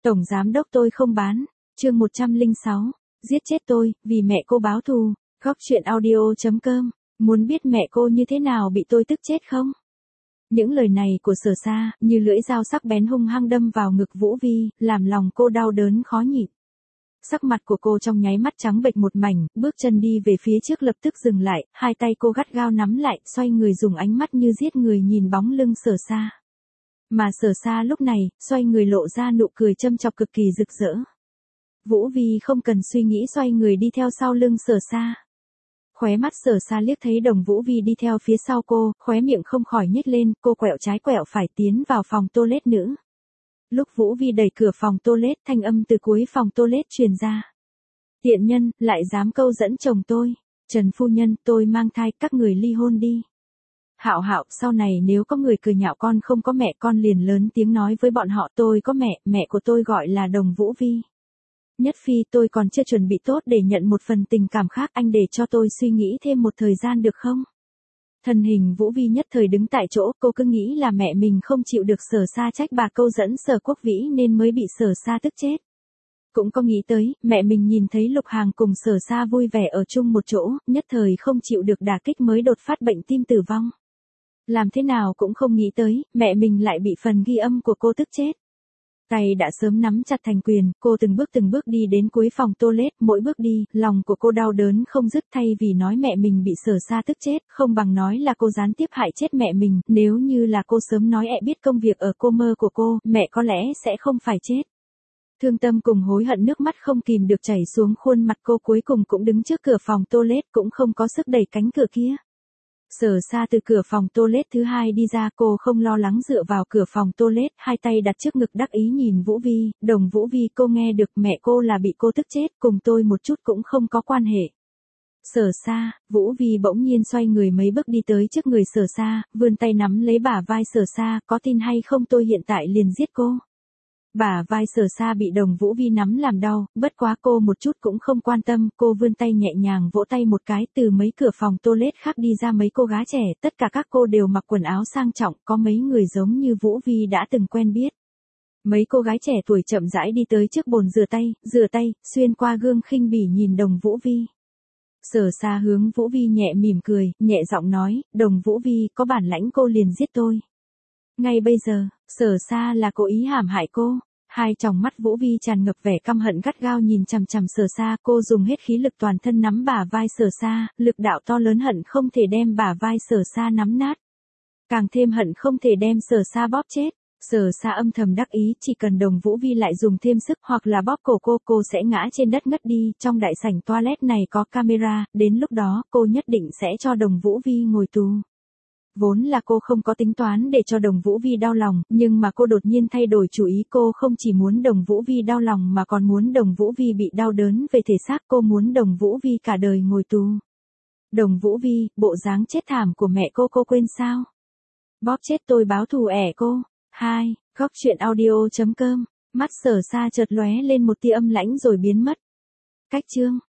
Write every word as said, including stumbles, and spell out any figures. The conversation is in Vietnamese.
Tổng giám đốc tôi không bán. Chương một trăm lẻ sáu. Giết chết tôi, vì mẹ cô báo thù. Góc truyện audio chấm com. Muốn biết mẹ cô như thế nào bị tôi tức chết không? Những lời này của Sở Sa, như lưỡi dao sắc bén hung hăng đâm vào ngực Vũ Vi, làm lòng cô đau đớn khó nhịn. Sắc mặt của cô trong nháy mắt trắng bệch một mảnh, bước chân đi về phía trước lập tức dừng lại, hai tay cô gắt gao nắm lại, xoay người dùng ánh mắt như giết người nhìn bóng lưng Sở Sa. Mà Sở Sa lúc này, xoay người lộ ra nụ cười châm chọc cực kỳ rực rỡ. Vũ Vi không cần suy nghĩ xoay người đi theo sau lưng Sở Sa. Khóe mắt Sở Sa liếc thấy Đồng Vũ Vi đi theo phía sau cô, khóe miệng không khỏi nhếch lên, cô quẹo trái quẹo phải tiến vào phòng toilet nữ. Lúc Vũ Vi đẩy cửa phòng toilet, thanh âm từ cuối phòng toilet truyền ra. Tiện nhân, lại dám câu dẫn chồng tôi. Trần phu nhân, tôi mang thai, các người ly hôn đi. Hạo Hạo, sau này nếu có người cười nhạo con không có mẹ, con liền lớn tiếng nói với bọn họ tôi có mẹ, mẹ của tôi gọi là Đồng Vũ Vi. Nhất Phi, tôi còn chưa chuẩn bị tốt để nhận một phần tình cảm khác, anh để cho tôi suy nghĩ thêm một thời gian được không? Thân hình Vũ Vi nhất thời đứng tại chỗ, cô cứ nghĩ là mẹ mình không chịu được Sở Sa trách bà câu dẫn Sở Quốc Vĩ nên mới bị Sở Sa tức chết. Cũng có nghĩ tới, mẹ mình nhìn thấy Lục Hàng cùng Sở Sa vui vẻ ở chung một chỗ, nhất thời không chịu được đả kích mới đột phát bệnh tim tử vong. Làm thế nào cũng không nghĩ tới, mẹ mình lại bị phần ghi âm của cô tức chết. Tay đã sớm nắm chặt thành quyền, cô từng bước từng bước đi đến cuối phòng toilet, mỗi bước đi, lòng của cô đau đớn không dứt, thay vì nói mẹ mình bị Sở Sa tức chết, không bằng nói là cô gián tiếp hại chết mẹ mình, nếu như là cô sớm nói ẹ biết công việc ở cô mơ của cô, mẹ có lẽ sẽ không phải chết. Thương tâm cùng hối hận nước mắt không kìm được chảy xuống khuôn mặt cô, cuối cùng cũng đứng trước cửa phòng toilet, cũng không có sức đẩy cánh cửa kia. Sở Sa từ cửa phòng toilet thứ hai đi ra, cô không lo lắng dựa vào cửa phòng toilet, hai tay đặt trước ngực đắc ý nhìn Vũ Vi. Đồng Vũ Vi, cô nghe được mẹ cô là bị cô tức chết, cùng tôi một chút cũng không có quan hệ. Sở Sa, Vũ Vi bỗng nhiên xoay người mấy bước đi tới trước người Sở Sa, vươn tay nắm lấy bả vai Sở Sa, có tin hay không tôi hiện tại liền giết cô. Bả vai Sở Sa bị Đồng Vũ Vi nắm làm đau, bất quá cô một chút cũng không quan tâm, cô vươn tay nhẹ nhàng vỗ tay một cái, từ mấy cửa phòng toilet khác đi ra mấy cô gái trẻ, tất cả các cô đều mặc quần áo sang trọng, có mấy người giống như Vũ Vi đã từng quen biết. Mấy cô gái trẻ tuổi chậm rãi đi tới trước bồn rửa tay, rửa tay, xuyên qua gương khinh bỉ nhìn Đồng Vũ Vi. Sở Sa hướng Vũ Vi nhẹ mỉm cười, nhẹ giọng nói, Đồng Vũ Vi, có bản lãnh cô liền giết tôi. Ngay bây giờ, Sở Sa là cố ý hãm hại cô. Hai tròng mắt Vũ Vi tràn ngập vẻ căm hận gắt gao nhìn chằm chằm Sở Sa, cô dùng hết khí lực toàn thân nắm bả vai Sở Sa, lực đạo to lớn hận không thể đem bả vai Sở Sa nắm nát. Càng thêm hận không thể đem Sở Sa bóp chết. Sở Sa âm thầm đắc ý, chỉ cần Đồng Vũ Vi lại dùng thêm sức hoặc là bóp cổ cô, cô sẽ ngã trên đất ngất đi. Trong đại sảnh toilet này có camera, đến lúc đó cô nhất định sẽ cho Đồng Vũ Vi ngồi tù. Vốn là cô không có tính toán để cho Đồng Vũ Vi đau lòng, nhưng mà cô đột nhiên thay đổi chủ ý, cô không chỉ muốn Đồng Vũ Vi đau lòng mà còn muốn Đồng Vũ Vi bị đau đớn về thể xác, cô muốn Đồng Vũ Vi cả đời ngồi tù. Đồng Vũ Vi, bộ dáng chết thảm của mẹ cô cô quên sao? Bóp chết tôi báo thù ẻ cô. hai. Góc truyện audio chấm com. Mắt Sở Sa chợt lóe lên một tia âm lãnh rồi biến mất. Cách chương